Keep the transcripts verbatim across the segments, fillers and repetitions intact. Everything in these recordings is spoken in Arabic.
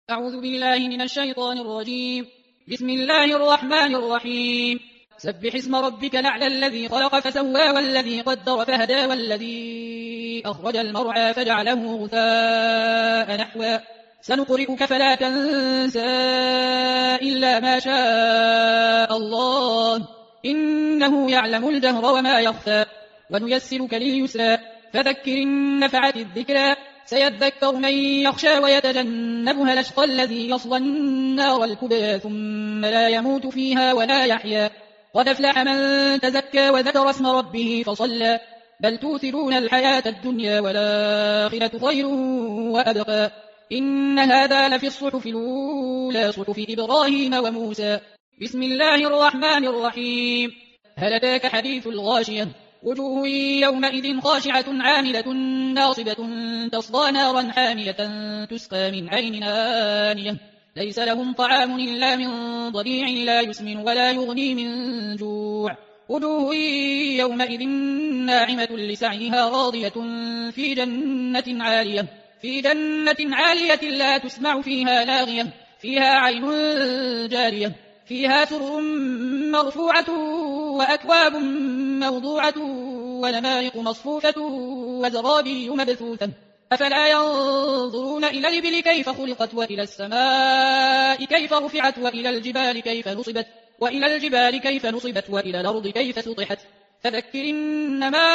أعوذ بالله من الشيطان الرجيم. بسم الله الرحمن الرحيم. سبح اسم ربك الأعلى الذي خلق فسوى والذي قدر فهدى والذي أخرج المرعى فجعله غثاء نحوا سنقرئك فلا تنسى إلا ما شاء الله إنه يعلم الجهر وما يخفى ونيسرك لليسرى فذكر إن نفعت الذكرى سيذكر من يخشى ويتجنبها الأشقى الذي يصلى النار الكبرى ثم لا يموت فيها ولا يحيا قد أفلح من تزكى وذكر اسم ربه فصلى بل توثرون الحياة الدنيا والآخرة خير وأبقى إن هذا لفي الصحف الأولى صحف إبراهيم وموسى. بسم الله الرحمن الرحيم. هل أتاك حديث الغاشية وجوه يومئذ خاشعة عاملة ناصبة تصلى نارا حامية تسقى من عين آنية ليس لهم طعام إلا من ضريع لا يسمن ولا يغني من جوع وجوه يومئذ ناعمة لسعيها راضية في جنة عالية في جنة عالية لا تسمع فيها لاغية فيها عين جارية فيها سرر مرفوعة وأكواب موضوعة ونمارق مصفوفة وزرابي مبثوثة أفلا ينظرون إلى الإبل كيف خلقت وإلى السماء كيف رفعت وإلى الجبال كيف نصبت وإلى الجبال كيف نصبت وإلى الأرض كيف سطحت فذكر إنما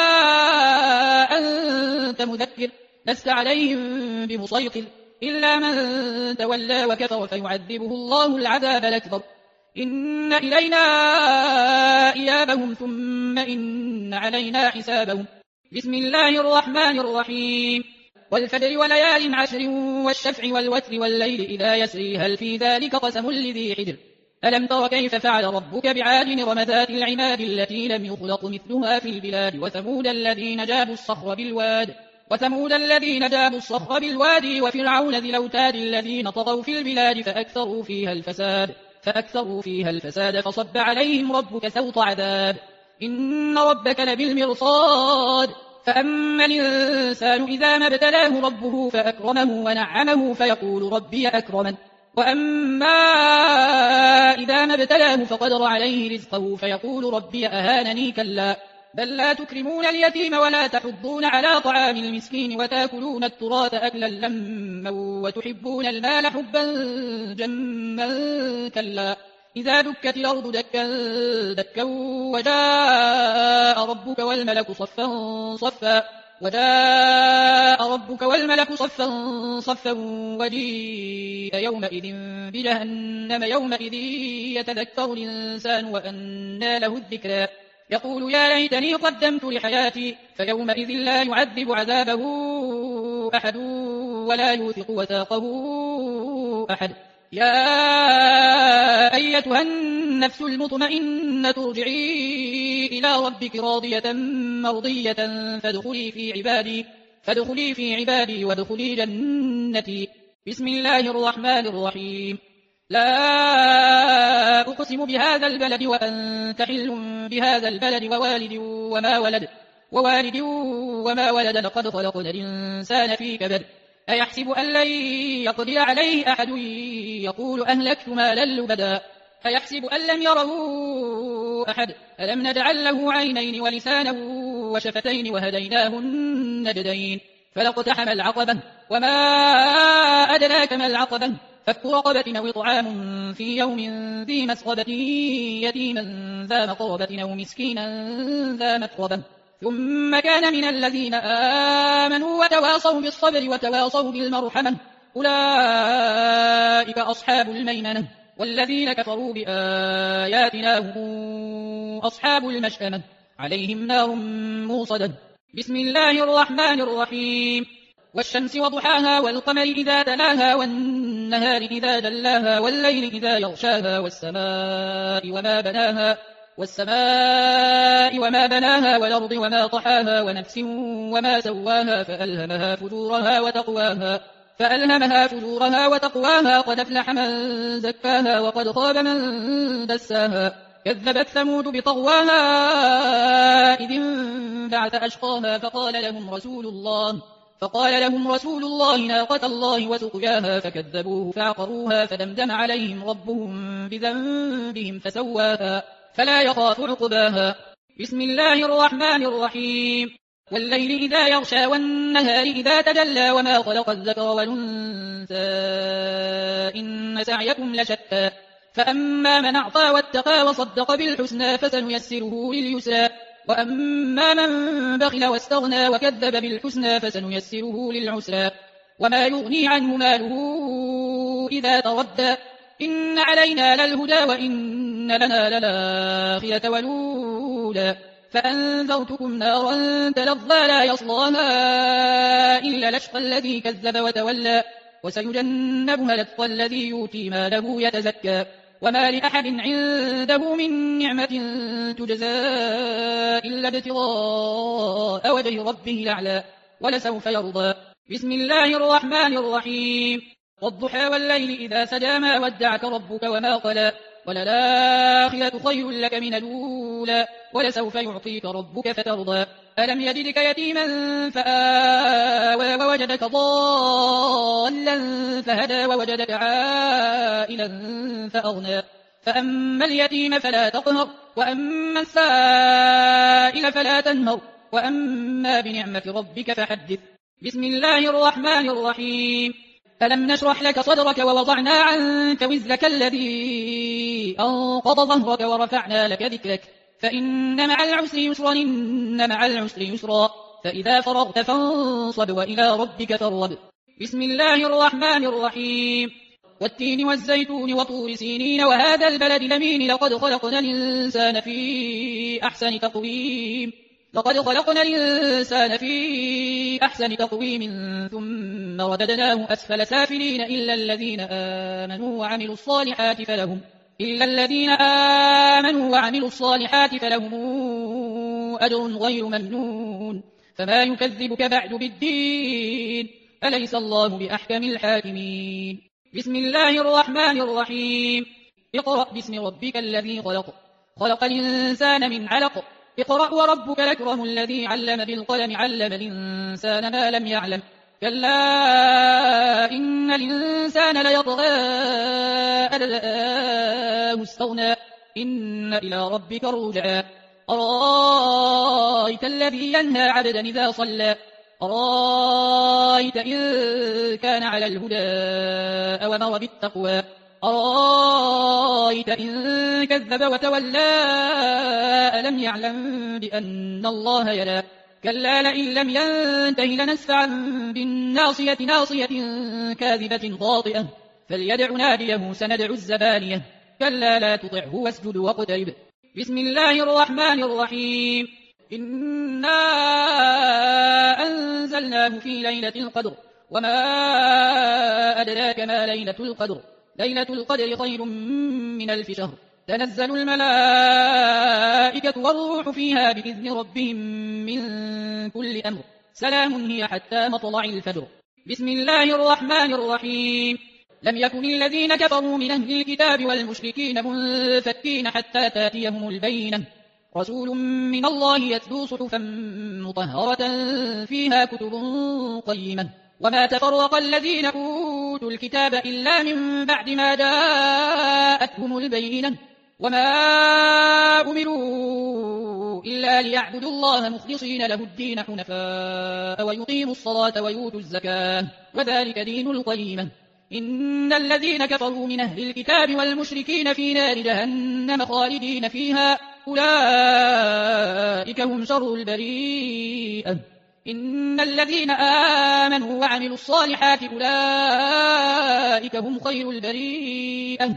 أنت مذكر لست عليهم بمسيطر إلا من تولى وكفر فيعذبه الله العذاب الأكبر إن إلينا إيابهم ثم إن علينا حسابهم. بسم الله الرحمن الرحيم. والفجر وليال عشر والشفع والوتر والليل إذا يسري هل في ذلك قسم لذي حجر ألم تر كيف فعل ربك بعاد رمذات العماد التي لم يخلق مثلها في البلاد وثمود الذين جابوا الصخر بالواد وثمود الذين جابوا الصخر بالوادي وفرعون ذي الأوتاد الذين طغوا في البلاد فأكثروا فيها الفساد فأكثروا فيها الفساد فصب عليهم ربك سوط عذاب إن ربك لبالمرصاد فأما الإنسان إذا ما ابتلاه ربه فأكرمه ونعمه فيقول ربي أكرمن وأما إذا ما ابتلاه فقدر عليه رزقه فيقول ربي أهانني كلا بل لا تكرمون اليتيم ولا تحضون على طعام المسكين وتأكلون التراث أكلا لما وتحبون المال حبا جما كلا إذا دكت الأرض دكا دكا وجاء ربك والملك صفا صفا وجاء ربك والملك صفا صفا وجيء يومئذ بجهنم يومئذ يتذكر الإنسان وأنى له الذكرى يقول يا ليتني قدمت لحياتي فيومئذ لا يعذب عذابه أحد ولا يوثق وثاقه أحد يا أيتها النفس المطمئنة ارجعي إلى ربك راضية مرضية فادخلي في عبادي فادخلي في عبادي وادخلي جنتي. بسم الله الرحمن الرحيم. لا أقسم بهذا البلد وأنت حل بهذا البلد ووالد وما ولد ووالد وما ولد لقد خلقنا الإنسان في كبد أيحسب أن لن يقدر عليه أحد يقول أهلكت مالا لبدا أيحسب أن لم يره أحد ألم نجعل له عينين ولسانا وشفتين وهديناه النجدين فلاقتحم العقبة وما أدراك ما العقبة فك رقبة أو إطعام في يوم ذي مسغبة يتيما ذا مقربة أو مسكينا ذا متربة ثم كان من الذين آمنوا وتواصوا بالصبر وتواصوا بالمرحمة أولئك أصحاب الميمنة والذين كفروا بآياتنا هم أصحاب المشأمة عليهم نار موصدة. بسم الله الرحمن الرحيم. والشمس وضحاها والقمر إذا تلاها والنهار إذا جلاها والليل إذا يغشاها والسماء وما بناها والسماء وما بناها والأرض وما طحاها ونفس وما سواها فألهمها فجورها وتقواها فألهمها فجورها وتقواها قد أفلح من زكاها وقد خاب من دساها كذبت ثمود بطغواها إذ انبعث أشقاها فقال لهم رسول الله فقال لهم رسول الله ناقة الله وسقياها فكذبوه فعقروها فدمدم عليهم ربهم بذنبهم فسواها فلا يخاف عقباها. بسم الله الرحمن الرحيم. والليل إذا يغشى والنهار إذا تجلى وما خلق الذكر والأنثى إن سعيكم لشتى فأما من أعطى واتقى وصدق بالحسنى فسنيسره لليسرى وأما من بخل واستغنى وكذب بالحسنى فسنيسره للعسرى وما يغني عنه ماله إذا تردى إن علينا للهدى وإن لنا للآخرة والأولى فأنذرتكم نارا تلظى لا يصلاها إلا الأشقى الذي كذب وتولى وسيجنبها الأتقى الذي يؤتي ماله يتزكى وما لأحد عنده من نعمة تجزى إلا ابتغاء وجه ربه الأعلى ولسوف يرضى. بسم الله الرحمن الرحيم. والضحى والليل إذا سجى ما ودعك ربك وما قلى وللآخرة خير لك من الأولى ولسوف يعطيك ربك فترضى. ألم يجدك يتيما فآوى ووجدك ضالا فهدى ووجدك عائلا فأغنى فأما اليتيم فلا تقهر وأما السائل فلا تنهر وأما بنعمة ربك فحدث. بسم الله الرحمن الرحيم. ألم نشرح لك صدرك ووضعنا عنك وزرك الذي أنقض ظهرك ورفعنا لك ذكرك فإن مع العسر يسرا إن مع العسر يسرا فإذا فرغت فانصب وإلى ربك فارغب. بسم الله الرحمن الرحيم. والتين والزيتون وطور سينين وهذا البلد الأمين لقد خلقنا الإنسان في أحسن تقويم لقد خلقنا الإنسان في أحسن تقويم ثم رددناه أسفل سافلين إلا الذين آمنوا وعملوا الصالحات فلهم إلا الذين آمنوا وعملوا الصالحات فلهم أجر غير ممنون فما يكذبك بعد بالدين أليس الله بأحكم الحاكمين. بسم الله الرحمن الرحيم. اقرأ باسم ربك الذي خلق خلق الإنسان من علق اقرأ وربك الأكرم الذي علم بالقلم علم الإنسان ما لم يعلم كلا إن الإنسان ليطغى أن رآه استغنى إن إلى ربك الرجعى أرأيت الذي ينهى عبدا إذا صلى أرأيت إن كان على الهدى أو أمر بالتقوى أرأيت إن كذب وتولى ألم يعلم بأن الله يرى كلا لئن لم ينته لنسفعا بالناصية ناصية كاذبة خاطئة فليدع ناديه سندع الزبانية كلا لا تطعه واسجد واقترب. بسم الله الرحمن الرحيم. إنا أنزلناه في ليلة القدر وما أدراك ما ليلة القدر ليلة القدر خير من ألف شهر تنزل الملائكة والروح فيها بإذن ربهم من كل أمر سلام هي حتى مطلع الفجر. بسم الله الرحمن الرحيم. لم يكن الذين كفروا من أهل الكتاب والمشركين منفكين حتى تاتيهم البينة رسول من الله يتلو صحفا مطهرة فيها كتب قيمة وما تفرق الذين أوتوا الكتاب إلا من بعد ما جاءتهم البينة وما أمروا إلا ليعبدوا الله مخلصين له الدين حنفاء ويقيموا الصلاة ويؤتوا الزكاة وذلك دين القيمة. إن الذين كفروا من أهل الكتاب والمشركين في نار جهنم خالدين فيها أولئك هم شر البريئة. إن الذين آمنوا وعملوا الصالحات أولئك هم خير البريئة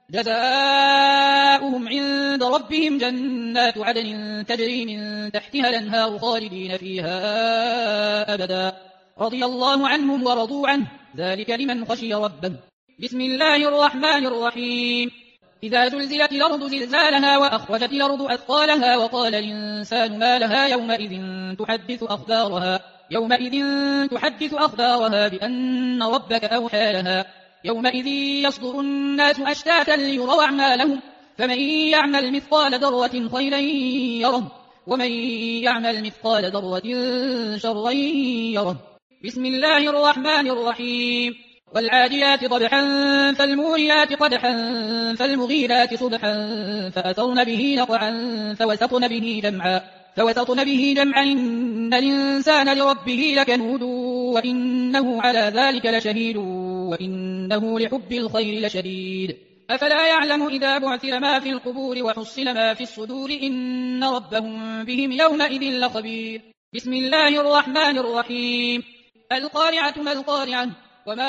جزاؤهم عند ربهم جنات عدن تجري من تحتها الأنهار خالدين فيها أبدا رضي الله عنهم ورضوا عنه ذلك لمن خشي ربه. بسم الله الرحمن الرحيم. إذا زلزلت الأرض زلزالها وأخرجت الأرض أثقالها وقال الإنسان ما لها يومئذ تحدث أخبارها يومئذ تحدث أخبارها بأن ربك أوحى لها يومئذ يصدر الناس أشتاتا ليروا أعمالهم فمن يعمل مثقال ذرة خيرا يره ومن يعمل مثقال ذرة شرا يره. بسم الله الرحمن الرحيم والعاديات ضبحا فالموريات قدحا فالمغيرات صبحا فأثرن به نقعا فوسطن به جمعا فوسطن به جمعا إن الإنسان لربه لكنود وإنه على ذلك لشهيد وإنه لحب الخير لشديد أفلا يعلم إذا بعثر ما في القبور وحصل ما في الصدور إن ربهم بهم يومئذ لخبير بسم الله الرحمن الرحيم القارعة ما القارعة وما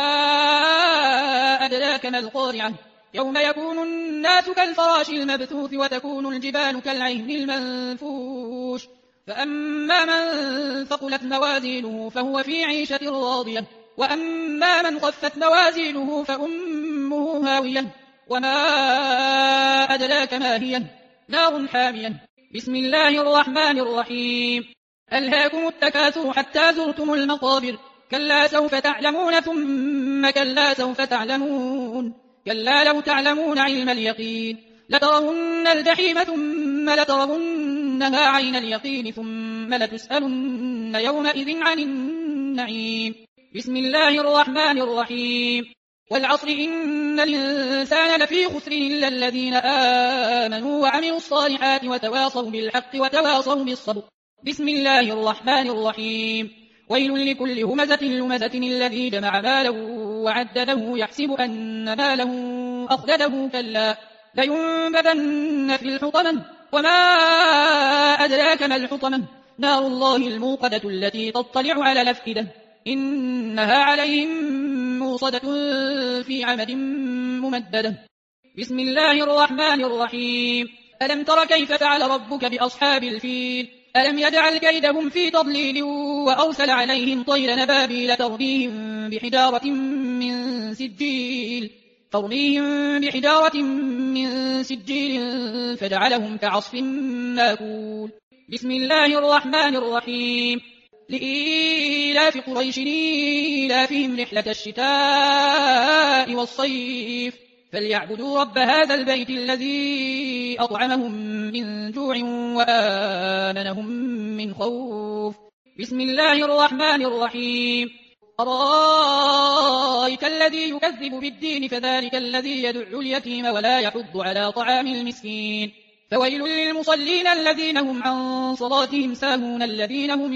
أدراك ما القارعة يوم يكون الناس كالفراش المبثوث وتكون الجبال كالعهن المنفوش فأما من ثقلت موازينه فهو في عيشة راضية وأما من خفت موازينه فأمه هاوية وما أدراك ما هي نار حامية بسم الله الرحمن الرحيم ألهاكم التكاثر حتى زرتم المقابر كلا سوف تعلمون ثم كلا سوف تعلمون كلا لو تعلمون علم اليقين لترون الجحيم ثم لترونها عين اليقين ثم لتسألن يومئذ عن النعيم بسم الله الرحمن الرحيم والعصر إن الإنسان لفي خسر إلا الذين آمنوا وعملوا الصالحات وتواصوا بالحق وتواصوا بالصبر بسم الله الرحمن الرحيم ويل لكل همزة لمزة الذي جمع ماله وعدده يحسب أن ماله أخلده كلا لينبذن في الحطمة وما أدراك ما الحطمة نار الله الموقدة التي تطلع على الأفئدة إنها عليهم موصدة في عمد ممددة بسم الله الرحمن الرحيم ألم تر كيف فعل ربك بأصحاب الفيل ألم يجعل كيدهم في تضليل وأرسل عليهم طير نبابيل ترميهم بحجارة من سجيل ترميهم بحجارة من سجيل فجعلهم كعصف ماكول بسم الله الرحمن الرحيم لإيلاف قريش إيلافهم رحلة الشتاء والصيف فليعبدوا رب هذا البيت الذي أطعمهم من جوع وآمنهم من خوف بسم الله الرحمن الرحيم أرأيت الذي يكذب بالدين فذلك الذي يدع اليتيم ولا يحض على طعام المسكين فويل للمصلين الذين هم عن صلاتهم ساهون الذين هم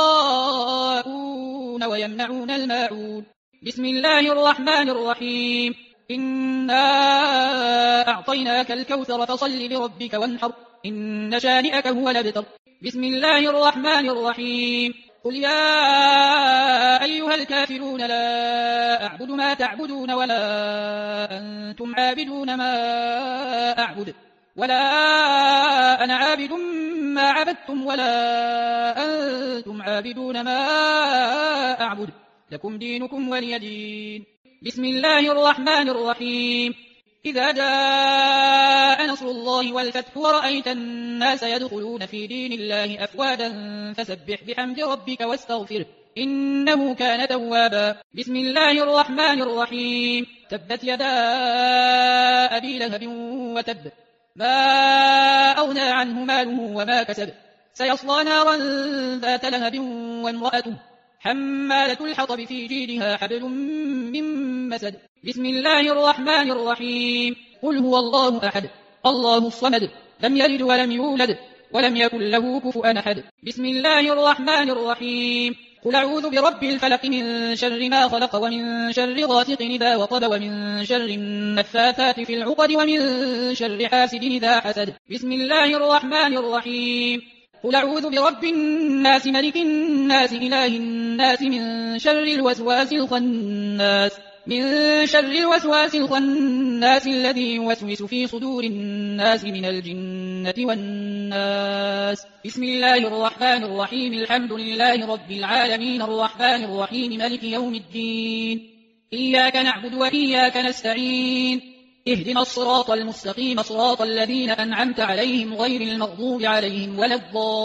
يراءون ويمنعون الماعون بسم الله الرحمن الرحيم إنا أعطيناك الكوثر فصل لربك وانحر إن شانئك هو الأبتر بسم الله الرحمن الرحيم قل يا أيها الكافرون لا أعبد ما تعبدون ولا أنتم عابدون ما أعبد ولا أنا عابد ما عبدتم ولا أنتم عابدون ما أعبد لكم دينكم ولي دين بسم الله الرحمن الرحيم إذا جاء نصر الله والفتح ورأيت الناس يدخلون في دين الله أفواجا فسبح بحمد ربك واستغفره إنه كان توابا بسم الله الرحمن الرحيم تبت يدا أبي لهب وتب ما أغنى عنه ماله وما كسب سيصلى نارا ذات لهب وامرأته حمالة الحطب في جيدها حبل من مسد بسم الله الرحمن الرحيم قل هو الله أحد الله الصمد لم يلد ولم يولد ولم يكن له كفؤا أحد بسم الله الرحمن الرحيم قل أعوذ برب الفلق من شر ما خلق ومن شر غاسق إذا وقب ومن شر النفاثات في العقد ومن شر حاسد إذا حسد بسم الله الرحمن الرحيم قل أعوذ برب الناس ملك الناس إله الناس من شر الوسواس الخناس من شر الوسواس الخناس الذي يوسوس في صدور الناس من الجنة والناس بسم الله الرحمن الرحيم الحمد لله رب العالمين الرحمن الرحيم ملك يوم الدين إياك نعبد وإياك نستعين اهدنا الصراط المستقيم صراط الذين أنعمت عليهم غير المغضوب عليهم ولا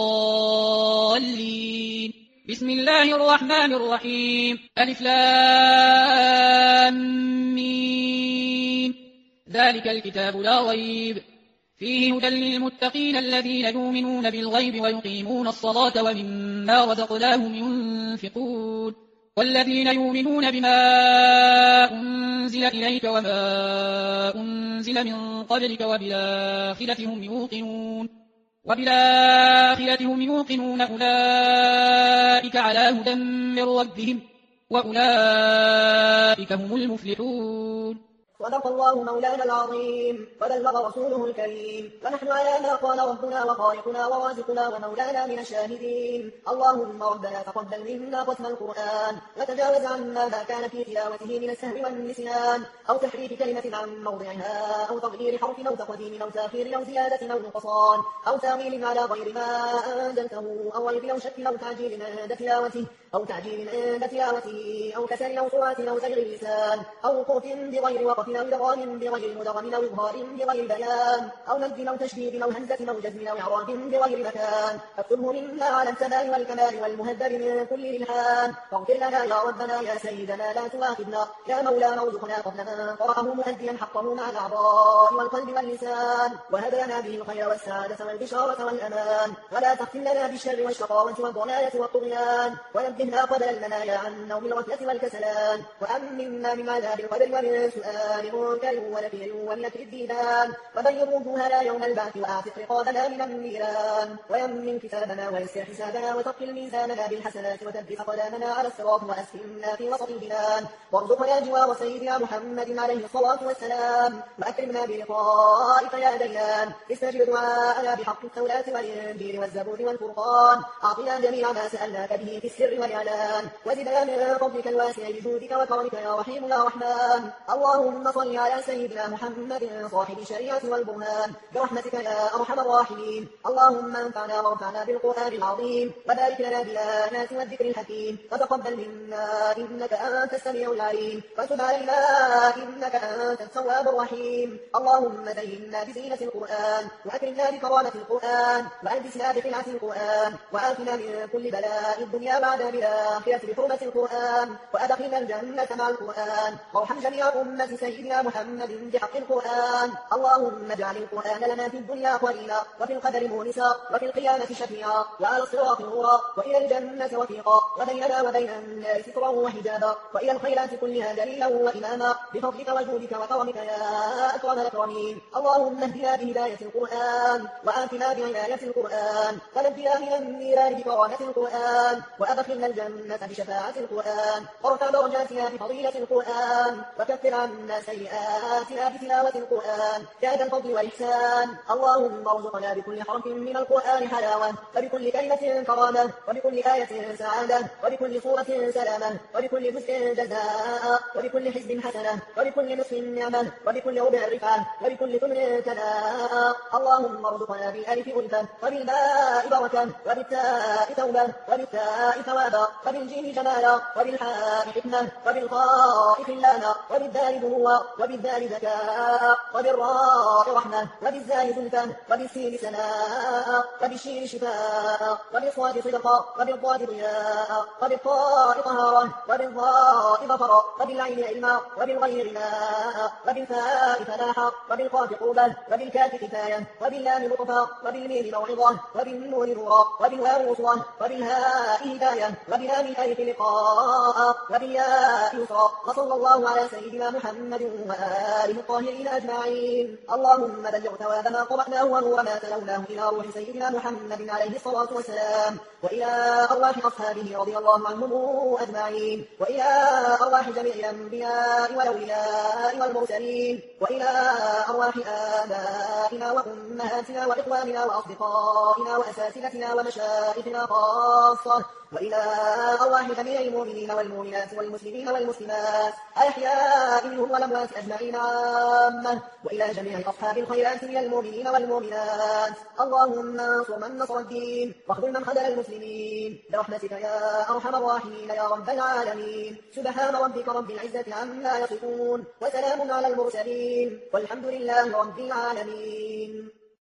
الضالين بسم الله الرحمن الرحيم ألف لام ميم ذلك الكتاب لا ريب فيه هدى للمتقين الذين يؤمنون بالغيب ويقيمون الصلاة ومما رزقناهم ينفقون والذين يؤمنون بما أنزل إليك وما أنزل من قبلك وبالآخرة هم يوقنون وبالآخرة هم يوقنون أولئك على هدى من ربهم وأولئك هم المفلحون. صدق الله مولانا العظيم وبلغ رسوله الكريم، ونحن على ما قال ربنا وخالقنا ورازقنا ومولانا من الشاهدين. اللهم ربنا تقبل منا ختم القرآن، وتجاوز عنا ما كان في تلاوته من السهو والنسيان أو تحريف كلمة عن موضعها أو تغيير حرف أو تقديم أو تأخير أو زيادة أو نقصان أو تأويل على غير ما أنزلته أو ريب أو شك أو تعجيل عند تلاوته أو تعجيل عند تلاوته أو كسل أو سرعة أو زجر اللسان أو وقوف بغير وقف أو إدغام بغير مدغم أو إظهار بغير بيان أو مد أو تشديد أو همزة أو جزم أو إعراب بغير مكان، فاكتبه منا على السماء والكمال والمهذب من كل للحان. فاغفر لنا يا ربنا يا سيدنا لا تؤاخذنا يا مولانا ارزقنا قبل من قرأه مؤديا حقه مع الأعضاء والقلب واللسان، وهب لنا به الخير والسعادة والبشارة والأمان، ولا تختم لنا بالشر والشقاوة والضلالة والطغيان، ونبهنا قبل المنايا عن نوم الغفلة والكسلان، وأمنا من عذاب القبر ومن سؤال منكر ونكير ونكر الديدان، وبيض وجوهنا يوم البعث وأعتق رقابنا من النيران، ويمن كتابنا ويسر حسابنا وثقل ميزاننا بالحسنات وثبت أقدامنا على الصراط وأسكننا في وسط الجنان، وارزقنا جوار سيدنا محمد عليه الصلاة والسلام، وأكرمنا بلقائك يا ديان. استجب دعاءنا بحق التوراة والإنجيل والزبور والفرقان، أعطنا جميع ما سألناك به في السر والإعلان، وزدنا من فضلك الواسع بجودك وكرمك يا رحيم يا رحمن. اللهم صل على سيدنا محمد صاحب الشريعة والبرهان برحمتك يا أرحم الراحمين. اللهم انفعنا وارفعنا بالقرآن العظيم، وبارك لنا بالآيات والذكر الحكيم، وتقبل منا إنك أنت السميع العليم، وتب علينا إنك أنت التواب الرحيم. اللهم زينا بزينة القرآن، وأكرمنا بكرامة القرآن، وألبسنا بقلعة القرآن، وآتنا من كل بلاء الدنيا بعد بالآخرة بحرمة القرآن، وأدخلنا الجنة مع القرآن، وارحم جميع أمة سيدنا محمد بحق القرآن. اللهم اجعل القرآن لنا في الدنيا قرينا، وفي القدر مونسا، وفي القيامة شفيعا، وعلى الصراط نورا، وإلى الجنة وثيقا، وبيننا وبين النار سترا وحجابا، وإلى الخيرات كلها دليلا وإماما، بفضلك وجودك وكرمك يا أكرم الأكرمين. اللهم اهدنا بهداية القرآن، وآتنا بعناية القرآن، ونجنا من النيران بكرامة القرآن، وأدخلنا الجنة بشفاعة القرآن، وارفع درجاتنا بفضيلة القرآن، وكفر عنا سيئاتنا بتلاوة القرآن يا ذا الفضل والإحسان. اللهم ارزقنا بكل حرف من القرآن حلاوة، وبكل كلمة كرامة، وبكل آية سعادة، وبكل صورة سلامة، وبكل جزء جزاء، وبكل حزب حسنة، وبكل نصف نعمة، وبكل ربع رفعة، وبكل ثمن ثناء. اللهم ارزقنا بالألف ألفة، وبالباء بركة، وبالتاء توبة، وبالتاء ثوابا، وبالجيم جمالا، وبالحاء حكمة، وبالخاء خلانا، وبالدال بنوة، وبالدال ذكاء، وبالراء رحمة، وبالزاي زلفة، وبالسين سناء، وبالشين شفاء، وبالصاد صدقا، وبالضاد ضياء، وبالطاء طهارة، وبالضاء ظفرا، وبالعين علما، وبالغير لاء، وبالفاء فلاحا، وبالقاف قربة، وبالكاف كفاية، وباللام لطفا، وبالميم موعظة، وبالنور نورا، وبالواو وصوة، وبالهاء هداية، وبلام الألف لقاء، وبالياء يسرا. وصلى الله على سيدنا محمد وآله الطاهرين أجمعين. اللهم بلغ ثواب ما قرأناه ونور ما تلوناه إلى روح سيدنا محمد عليه الصلاة والسلام، وإلى أرواح أصحابه رضي الله عنهم أجمعين، وإلى أرواح جميع الأنبياء والأولياء والمرسلين، وإلى أرواح آبائنا وأمهاتنا وإخواننا وأصدقائنا وأساتذتنا ومشايخنا خاصة، وإلى أرواح جميع المؤمنين والمؤمنات والمسلمين والمسلمات الأحياء منهم والأموات أجمعين عامة، وإلى جميع أصحاب الخيرات من المؤمنين والمؤمنات. اللهم انصر من نصر الدين، واخذل من خذل المسلمين برحمتك يا أرحم الراحمين يا رب العالمين. سبحان ربك رب العزة عما يصفون، وسلام على المرسلين، والحمد لله رب العالمين.